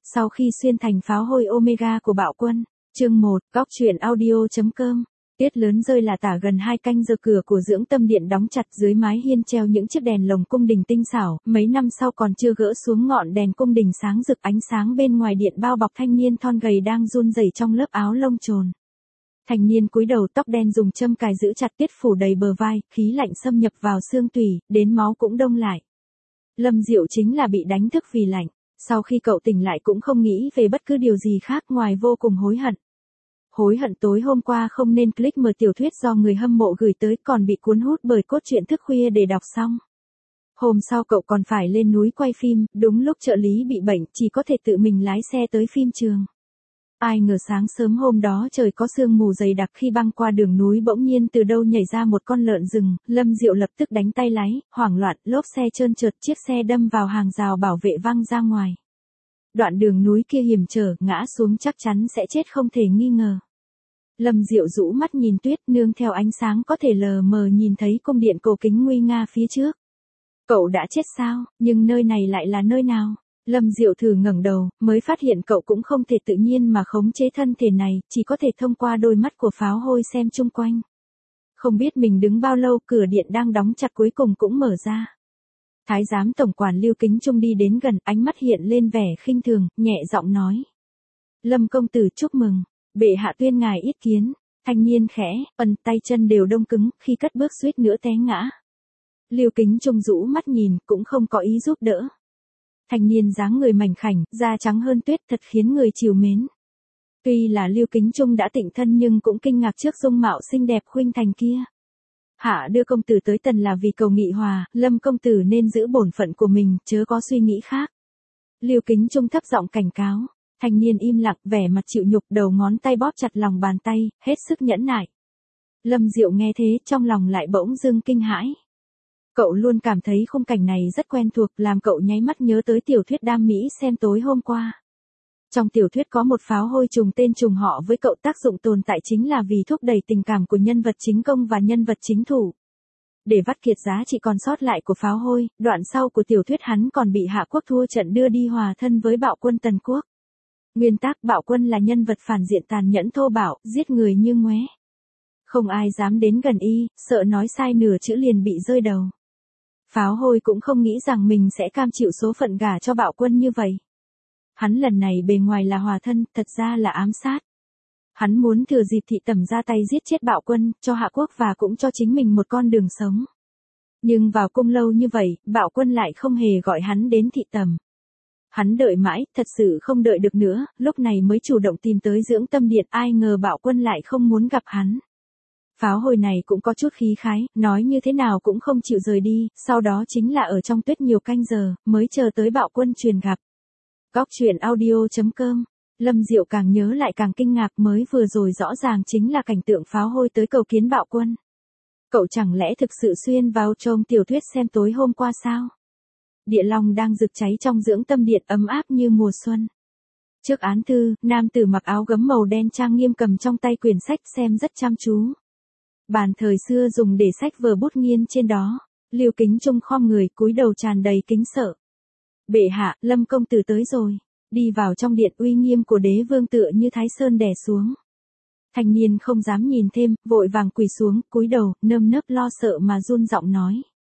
Sau khi xuyên thành pháo hôi Omega của Bạo Quân, chương 1, góc truyện audio.com. Tuyết lớn rơi là tả gần 2 canh giờ, cửa của dưỡng tâm điện đóng chặt, dưới mái hiên treo những chiếc đèn lồng cung đình tinh xảo, mấy năm sau còn chưa gỡ xuống ngọn đèn cung đình sáng rực, ánh sáng bên ngoài điện bao bọc thanh niên thon gầy đang run rẩy trong lớp áo lông trồn. Thanh niên cúi đầu, tóc đen dùng châm cài giữ chặt, tiết phủ đầy bờ vai, khí lạnh xâm nhập vào xương tủy, đến máu cũng đông lại. Lâm Diệu chính là bị đánh thức vì lạnh. Sau khi cậu tỉnh lại cũng không nghĩ về bất cứ điều gì khác ngoài vô cùng hối hận. Hối hận tối hôm qua không nên click mở tiểu thuyết do người hâm mộ gửi tới, còn bị cuốn hút bởi cốt truyện thức khuya để đọc xong. Hôm sau cậu còn phải lên núi quay phim, đúng lúc trợ lý bị bệnh, chỉ có thể tự mình lái xe tới phim trường. Ai ngờ sáng sớm hôm đó trời có sương mù dày đặc, khi băng qua đường núi bỗng nhiên từ đâu nhảy ra một con lợn rừng, Lâm Diệu lập tức đánh tay lái, hoảng loạn, lốp xe trơn trượt, chiếc xe đâm vào hàng rào bảo vệ văng ra ngoài. Đoạn đường núi kia hiểm trở, ngã xuống chắc chắn sẽ chết không thể nghi ngờ. Lâm Diệu rũ mắt nhìn tuyết, nương theo ánh sáng có thể lờ mờ nhìn thấy cung điện cổ kính nguy nga phía trước. Cậu đã chết sao, nhưng nơi này lại là nơi nào? Lâm Diệu thử ngẩng đầu, mới phát hiện cậu cũng không thể tự nhiên mà khống chế thân thể này, chỉ có thể thông qua đôi mắt của pháo hôi xem chung quanh. Không biết mình đứng bao lâu, cửa điện đang đóng chặt cuối cùng cũng mở ra. Thái giám tổng quản Lưu Kính Trung đi đến gần, ánh mắt hiện lên vẻ khinh thường, nhẹ giọng nói. Lâm công tử chúc mừng, bệ hạ tuyên ngài yết kiến. Thanh niên khẽ, tay chân đều đông cứng, khi cất bước suýt nữa té ngã. Lưu Kính Trung rũ mắt nhìn, cũng không có ý giúp đỡ. Thanh niên dáng người mảnh khảnh, da trắng hơn tuyết, thật khiến người trìu mến. Tuy là Lưu Kính Trung đã tịnh thân nhưng cũng kinh ngạc trước dung mạo xinh đẹp khuynh thành kia. Hạ đưa công tử tới Tần là vì cầu nghị hòa, Lâm công tử nên giữ bổn phận của mình, chớ có suy nghĩ khác. Lưu Kính Trung thấp giọng cảnh cáo. Thanh niên im lặng, vẻ mặt chịu nhục, đầu ngón tay bóp chặt lòng bàn tay, hết sức nhẫn nại. Lâm Diệu nghe thế, trong lòng lại bỗng dưng kinh hãi. Cậu luôn cảm thấy khung cảnh này rất quen thuộc, làm cậu nháy mắt nhớ tới tiểu thuyết Đam Mỹ xem tối hôm qua. Trong tiểu thuyết có một pháo hôi trùng tên trùng họ với cậu, tác dụng tồn tại chính là vì thúc đẩy tình cảm của nhân vật chính công và nhân vật chính thủ. Để vắt kiệt giá trị còn sót lại của pháo hôi, đoạn sau của tiểu thuyết hắn còn bị Hạ Quốc thua trận đưa đi hòa thân với Bạo Quân Tần Quốc. Nguyên tác, Bạo Quân là nhân vật phản diện tàn nhẫn thô bạo, giết người như ngoé. Không ai dám đến gần y, sợ nói sai nửa chữ liền bị rơi đầu. Pháo hôi cũng không nghĩ rằng mình sẽ cam chịu số phận gả cho Bạo Quân như vậy. Hắn lần này bề ngoài là hòa thân, thật ra là ám sát. Hắn muốn thừa dịp thị tẩm ra tay giết chết Bạo Quân, cho Hạ Quốc và cũng cho chính mình một con đường sống. Nhưng vào cung lâu như vậy, Bạo Quân lại không hề gọi hắn đến thị tẩm. Hắn đợi mãi, thật sự không đợi được nữa, lúc này mới chủ động tìm tới dưỡng tâm điện, ai ngờ Bạo Quân lại không muốn gặp hắn. Pháo hôi này cũng có chút khí khái, nói như thế nào cũng không chịu rời đi, sau đó chính là ở trong tuyết nhiều canh giờ, mới chờ tới Bạo Quân truyền gặp. Góc truyện audio.com. Lâm Diệu càng nhớ lại càng kinh ngạc, mới vừa rồi rõ ràng chính là cảnh tượng pháo hôi tới cầu kiến Bạo Quân. Cậu chẳng lẽ thực sự xuyên vào trong tiểu thuyết xem tối hôm qua sao? Địa long đang rực cháy trong dưỡng tâm điện, ấm áp như mùa xuân. Trước án thư, nam tử mặc áo gấm màu đen trang nghiêm cầm trong tay quyển sách xem rất chăm chú. Bàn thời xưa dùng để sách vở bút nghiên trên đó. Lưu Kính Trung khom người, cúi đầu tràn đầy kính sợ. Bệ hạ, Lâm công tử tới rồi. Đi vào trong điện, uy nghiêm của đế vương tựa như Thái Sơn đè xuống. Thanh niên không dám nhìn thêm, vội vàng quỳ xuống, cúi đầu, nơm nớp lo sợ mà run giọng nói.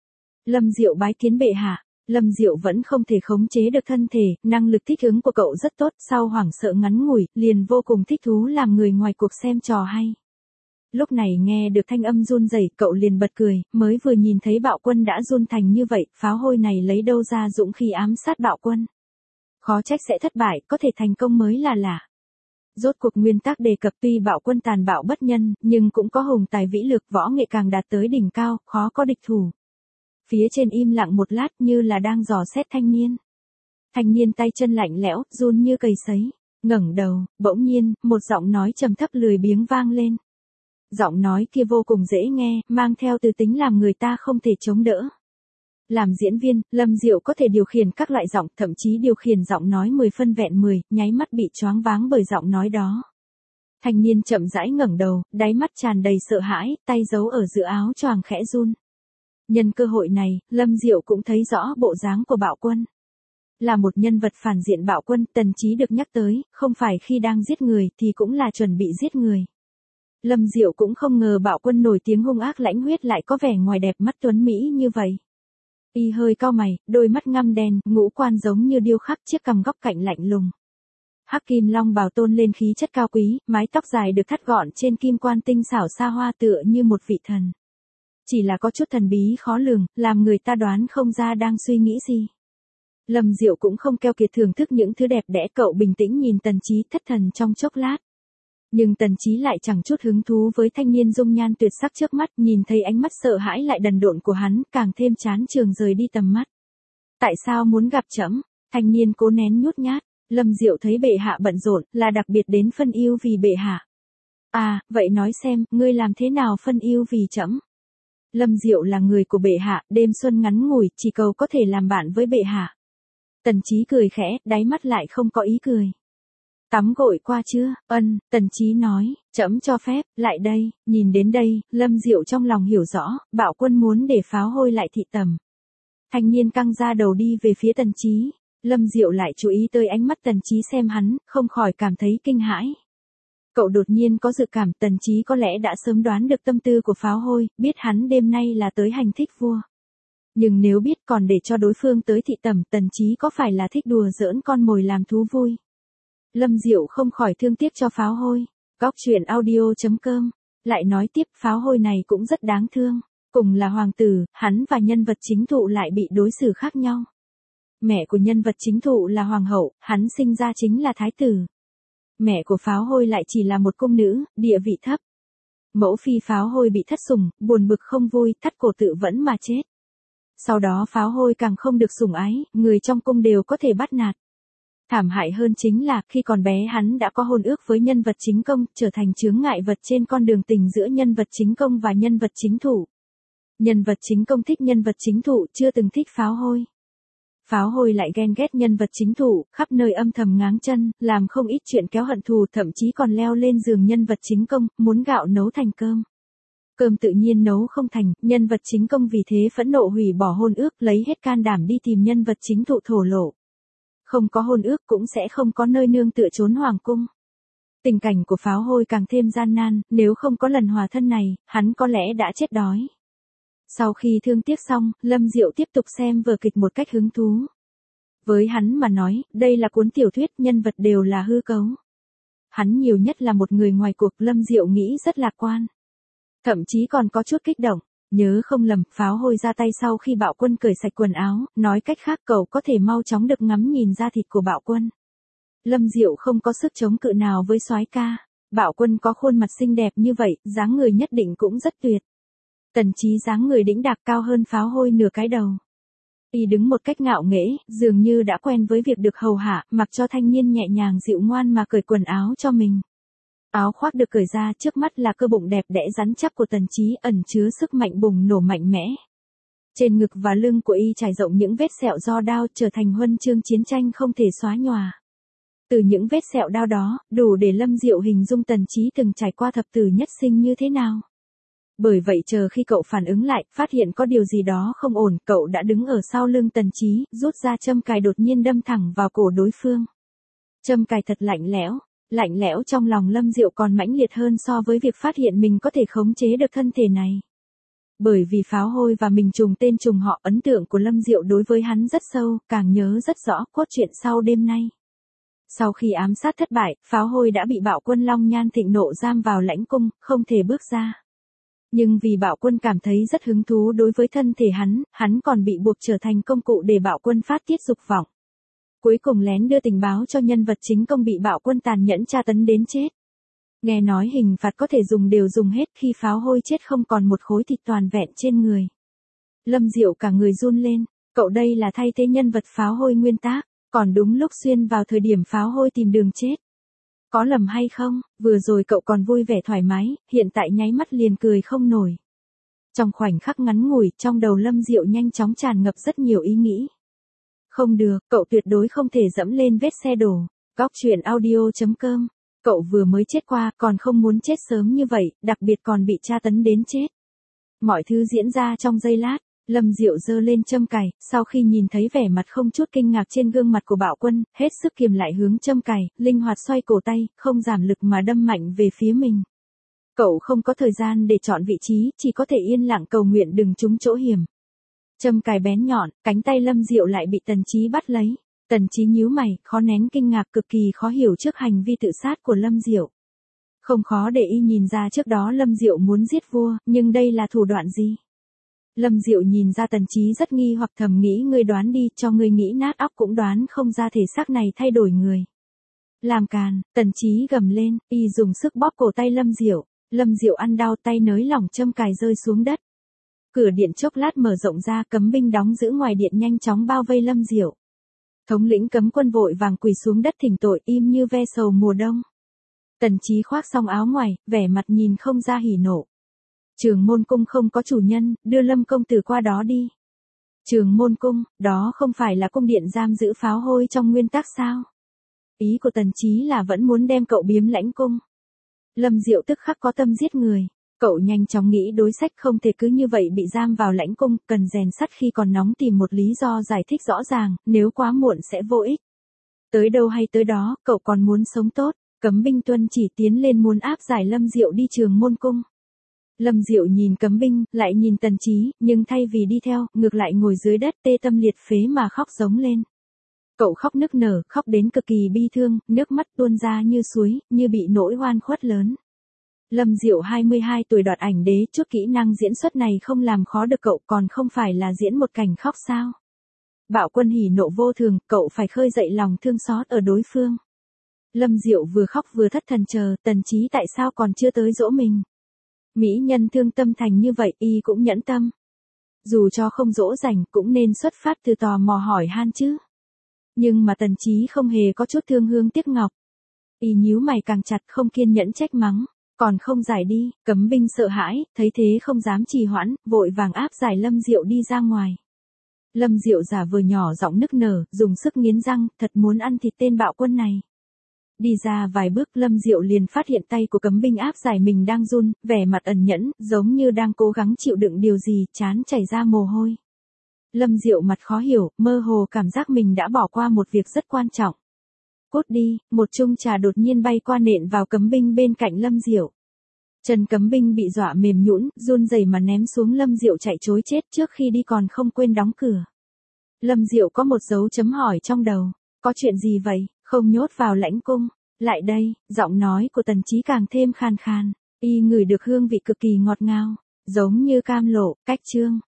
Lâm Diệu bái kiến bệ hạ. Lâm Diệu vẫn không thể khống chế được thân thể, năng lực thích ứng của cậu rất tốt, sau hoảng sợ ngắn ngủi, liền vô cùng thích thú làm người ngoài cuộc xem trò hay. Lúc này nghe được thanh âm run rẩy, cậu liền bật cười, mới vừa nhìn thấy Bạo Quân đã run thành như vậy, pháo hôi này lấy đâu ra dũng khí ám sát Bạo Quân. Khó trách sẽ thất bại, có thể thành công mới là lạ. Rốt cuộc nguyên tác đề cập tuy Bạo Quân tàn bạo bất nhân, nhưng cũng có hùng tài vĩ lực, võ nghệ càng đạt tới đỉnh cao, khó có địch thủ. Phía trên im lặng một lát như là đang dò xét thanh niên. Thanh niên tay chân lạnh lẽo, run như cầy sấy. Ngẩng đầu, bỗng nhiên, một giọng nói trầm thấp lười biếng vang lên. Giọng nói kia vô cùng dễ nghe, mang theo từ tính làm người ta không thể chống đỡ. Làm diễn viên, Lâm Diệu có thể điều khiển các loại giọng, thậm chí điều khiển giọng nói 10 phân vẹn 10, nháy mắt bị choáng váng bởi giọng nói đó. Thanh niên chậm rãi ngẩng đầu, đáy mắt tràn đầy sợ hãi, tay giấu ở giữa áo choàng khẽ run. Nhân cơ hội này, Lâm Diệu cũng thấy rõ bộ dáng của Bạo Quân. là một nhân vật phản diện Bạo Quân, Tần Chí được nhắc tới, không phải khi đang giết người thì cũng là chuẩn bị giết người. Lâm Diệu cũng không ngờ Bạo Quân nổi tiếng hung ác lãnh huyết lại có vẻ ngoài đẹp mắt tuấn mỹ như vậy. Y hơi cau mày, đôi mắt ngăm đen, ngũ quan giống như điêu khắc, chiếc cằm góc cạnh lạnh lùng. Hắc kim long bào tôn lên khí chất cao quý, mái tóc dài được thắt gọn trên kim quan tinh xảo xa hoa tựa như một vị thần. Chỉ là có chút thần bí khó lường, làm người ta đoán không ra đang suy nghĩ gì. Lâm Diệu cũng không keo kiệt thưởng thức những thứ đẹp đẽ, cậu bình tĩnh nhìn Tần Chí thất thần trong chốc lát. Nhưng Tần Chí lại chẳng chút hứng thú với thanh niên dung nhan tuyệt sắc trước mắt, nhìn thấy ánh mắt sợ hãi lại đần độn của hắn, càng thêm chán chường rời đi tầm mắt. Tại sao muốn gặp trẫm? Thanh niên cố nén nhút nhát. Lâm Diệu thấy bệ hạ bận rộn, là đặc biệt đến phân ưu vì bệ hạ. À, vậy nói xem, ngươi làm thế nào phân ưu vì trẫm? Lâm Diệu là người của bệ hạ, đêm xuân ngắn ngủi, chỉ cầu có thể làm bạn với bệ hạ. Tần Chí cười khẽ, đáy mắt lại không có ý cười. Tắm gội qua chưa? Ân, Tần Chí nói, trẫm cho phép, lại đây. Nhìn đến đây, Lâm Diệu trong lòng hiểu rõ, Bạo Quân muốn để Pháo Hôi lại thị tầm. Thanh niên căng ra đầu đi về phía Tần Chí. Lâm Diệu lại chú ý tới ánh mắt Tần Chí xem hắn, không khỏi cảm thấy kinh hãi. Cậu đột nhiên có dự cảm Tần Chí có lẽ đã sớm đoán được tâm tư của Pháo Hôi, biết hắn đêm nay là tới hành thích vua. Nhưng nếu biết còn để cho đối phương tới thị tẩm, Tần Chí có phải là thích đùa giỡn con mồi làm thú vui? Lâm Diệu không khỏi thương tiếc cho Pháo Hôi. Góc truyện audio.com lại nói tiếp, Pháo Hôi này cũng rất đáng thương. Cùng là hoàng tử, hắn và nhân vật chính thụ lại bị đối xử khác nhau. Mẹ của nhân vật chính thụ là hoàng hậu, hắn sinh ra chính là thái tử. Mẹ của Pháo Hôi lại chỉ là một cung nữ, địa vị thấp. Mẫu phi Pháo Hôi bị thất sủng, buồn bực không vui, thắt cổ tự vẫn mà chết. Sau đó Pháo Hôi càng không được sủng ái, người trong cung đều có thể bắt nạt. Thảm hại hơn chính là, khi còn bé hắn đã có hôn ước với nhân vật chính công, trở thành chướng ngại vật trên con đường tình giữa nhân vật chính công và nhân vật chính thụ. Nhân vật chính công thích nhân vật chính thụ, chưa từng thích Pháo Hôi. Pháo Hôi lại ghen ghét nhân vật chính thụ, khắp nơi âm thầm ngáng chân, làm không ít chuyện kéo hận thù, thậm chí còn leo lên giường nhân vật chính công, muốn gạo nấu thành cơm. Cơm tự nhiên nấu không thành, nhân vật chính công vì thế phẫn nộ hủy bỏ hôn ước, lấy hết can đảm đi tìm nhân vật chính thụ thổ lộ. Không có hôn ước cũng sẽ không có nơi nương tựa trốn hoàng cung. Tình cảnh của Pháo Hôi càng thêm gian nan, nếu không có lần hòa thân này, hắn có lẽ đã chết đói. Sau khi thương tiếc xong, Lâm Diệu tiếp tục xem vở kịch một cách hứng thú. Với hắn mà nói, đây là cuốn tiểu thuyết, nhân vật đều là hư cấu. Hắn nhiều nhất là một người ngoài cuộc, Lâm Diệu nghĩ rất lạc quan. Thậm chí còn có chút kích động. Nhớ không lầm, Pháo Hôi ra tay sau khi Bạo Quân cởi sạch quần áo, nói cách khác cậu có thể mau chóng được ngắm nhìn da thịt của Bạo Quân. Lâm Diệu không có sức chống cự nào với soái ca. Bạo Quân có khuôn mặt xinh đẹp như vậy, dáng người nhất định cũng rất tuyệt. Tần Chí dáng người đĩnh đạc cao hơn Pháo Hôi nửa cái đầu. Y đứng một cách ngạo nghễ, dường như đã quen với việc được hầu hạ, mặc cho thanh niên nhẹ nhàng dịu ngoan mà cởi quần áo cho mình. Áo khoác được cởi ra, trước mắt là cơ bụng đẹp đẽ rắn chắc của Tần Chí, ẩn chứa sức mạnh bùng nổ mạnh mẽ. Trên ngực và lưng của y trải rộng những vết sẹo do đao, trở thành huân chương chiến tranh không thể xóa nhòa. Từ những vết sẹo đao đó, đủ để Lâm Diệu hình dung Tần Chí từng trải qua thập tử nhất sinh như thế nào. Bởi vậy chờ khi cậu phản ứng lại, phát hiện có điều gì đó không ổn, cậu đã đứng ở sau lưng Tần Chí, rút ra châm cài đột nhiên đâm thẳng vào cổ đối phương. Châm cài thật lạnh lẽo trong lòng Lâm Diệu còn mãnh liệt hơn so với việc phát hiện mình có thể khống chế được thân thể này. Bởi vì Pháo Hôi và mình trùng tên trùng họ, ấn tượng của Lâm Diệu đối với hắn rất sâu, càng nhớ rất rõ cốt truyện sau đêm nay. Sau khi ám sát thất bại, Pháo Hôi đã bị Bạo Quân Long Nhan thịnh nộ giam vào lãnh cung, không thể bước ra. Nhưng vì Bạo Quân cảm thấy rất hứng thú đối với thân thể hắn còn bị buộc trở thành công cụ để Bạo Quân phát tiết dục vọng. Cuối cùng lén đưa tình báo cho nhân vật chính công bị Bạo Quân tàn nhẫn tra tấn đến chết. Nghe nói hình phạt có thể dùng đều dùng hết, khi Pháo Hôi chết không còn một khối thịt toàn vẹn trên người. Lâm Diệu cả người run lên, cậu đây là thay thế nhân vật Pháo Hôi nguyên tác, còn đúng lúc xuyên vào thời điểm Pháo Hôi tìm đường chết. Có lầm hay không, vừa rồi cậu còn vui vẻ thoải mái, hiện tại nháy mắt liền cười không nổi. Trong khoảnh khắc ngắn ngủi, trong đầu Lâm Diệu nhanh chóng tràn ngập rất nhiều ý nghĩ. Không được, cậu tuyệt đối không thể dẫm lên vết xe đổ. Góc truyện audio.com. Cậu vừa mới chết qua, còn không muốn chết sớm như vậy, đặc biệt còn bị tra tấn đến chết. Mọi thứ diễn ra trong giây lát, Lâm Diệu giơ lên châm cài, sau khi nhìn thấy vẻ mặt không chút kinh ngạc trên gương mặt của Bạo Quân, hết sức kiềm lại hướng châm cài, linh hoạt xoay cổ tay, không giảm lực mà đâm mạnh về phía mình. Cậu không có thời gian để chọn vị trí, chỉ có thể yên lặng cầu nguyện đừng trúng chỗ hiểm. Châm cài bén nhọn, cánh tay Lâm Diệu lại bị Tần Chí bắt lấy. Tần Chí nhíu mày, khó nén kinh ngạc cực kỳ khó hiểu trước hành vi tự sát của Lâm Diệu. Không khó để y nhìn ra trước đó Lâm Diệu muốn giết vua, nhưng đây là thủ đoạn gì? Lâm Diệu nhìn ra Tần Chí rất nghi hoặc thầm nghĩ ngươi đoán đi, cho ngươi nghĩ nát óc cũng đoán không ra thể xác này thay đổi người. Làm càn, Tần Chí gầm lên, y dùng sức bóp cổ tay Lâm Diệu. Lâm Diệu ăn đau, tay nới lỏng châm cài rơi xuống đất. Cửa điện chốc lát mở rộng ra, cấm binh đóng giữ ngoài điện nhanh chóng bao vây Lâm Diệu. Thống lĩnh cấm quân vội vàng quỳ xuống đất thỉnh tội, im như ve sầu mùa đông. Tần Chí khoác xong áo ngoài, vẻ mặt nhìn không ra hỉ nộ. Trường Môn Cung không có chủ nhân, đưa Lâm công tử qua đó đi. Trường Môn Cung, đó không phải là cung điện giam giữ pháo hôi trong nguyên tắc sao? Ý của Tần Chí là vẫn muốn đem cậu biếm lãnh cung. Lâm Diệu tức khắc có tâm giết người. Cậu nhanh chóng nghĩ đối sách không thể cứ như vậy bị giam vào lãnh cung, cần rèn sắt khi còn nóng, tìm một lý do giải thích rõ ràng, nếu quá muộn sẽ vô ích. Tới đâu hay tới đó, cậu còn muốn sống tốt, cấm binh tuân chỉ tiến lên muốn áp giải Lâm Diệu đi Trường Môn Cung. Lâm Diệu nhìn cấm binh, lại nhìn Tần Chí, nhưng thay vì đi theo, ngược lại ngồi dưới đất tê tâm liệt phế mà khóc giống lên. Cậu khóc nức nở, khóc đến cực kỳ bi thương, nước mắt tuôn ra như suối, như bị nỗi oan khuất lớn. Lâm Diệu 22 tuổi đoạt ảnh đế, chút kỹ năng diễn xuất này không làm khó được cậu, còn không phải là diễn một cảnh khóc sao? Bạo Quân hỉ nộ vô thường, cậu phải khơi dậy lòng thương xót ở đối phương. Lâm Diệu vừa khóc vừa thất thần chờ, Tần Chí tại sao còn chưa tới dỗ mình? Mỹ nhân thương tâm thành như vậy, y cũng nhẫn tâm. Dù cho không dỗ dành, cũng nên xuất phát từ tò mò hỏi han chứ. Nhưng mà Tần Chí không hề có chút thương hương tiếc ngọc. Y nhíu mày càng chặt, không kiên nhẫn trách mắng. Còn không giải đi, cấm binh sợ hãi, thấy thế không dám trì hoãn, vội vàng áp giải Lâm Diệu đi ra ngoài. Lâm Diệu giả vờ nhỏ giọng nức nở, dùng sức nghiến răng, thật muốn ăn thịt tên Bạo Quân này. Đi ra vài bước, Lâm Diệu liền phát hiện tay của cấm binh áp giải mình đang run, vẻ mặt ẩn nhẫn, giống như đang cố gắng chịu đựng điều gì, trán chảy ra mồ hôi. Lâm Diệu mặt khó hiểu, mơ hồ cảm giác mình đã bỏ qua một việc rất quan trọng. Cút đi, một chung trà đột nhiên bay qua nện vào cấm binh bên cạnh Lâm Diệu. Chân cấm binh bị dọa mềm nhũn, run rẩy mà ném xuống. Lâm Diệu chạy trối chết, trước khi đi còn không quên đóng cửa. Lâm Diệu có một dấu chấm hỏi trong đầu, có chuyện gì vậy, không nhốt vào lãnh cung, lại đây, giọng nói của Tần Chí càng thêm khàn khàn, y ngửi được hương vị cực kỳ ngọt ngào, giống như cam lộ, cách trương.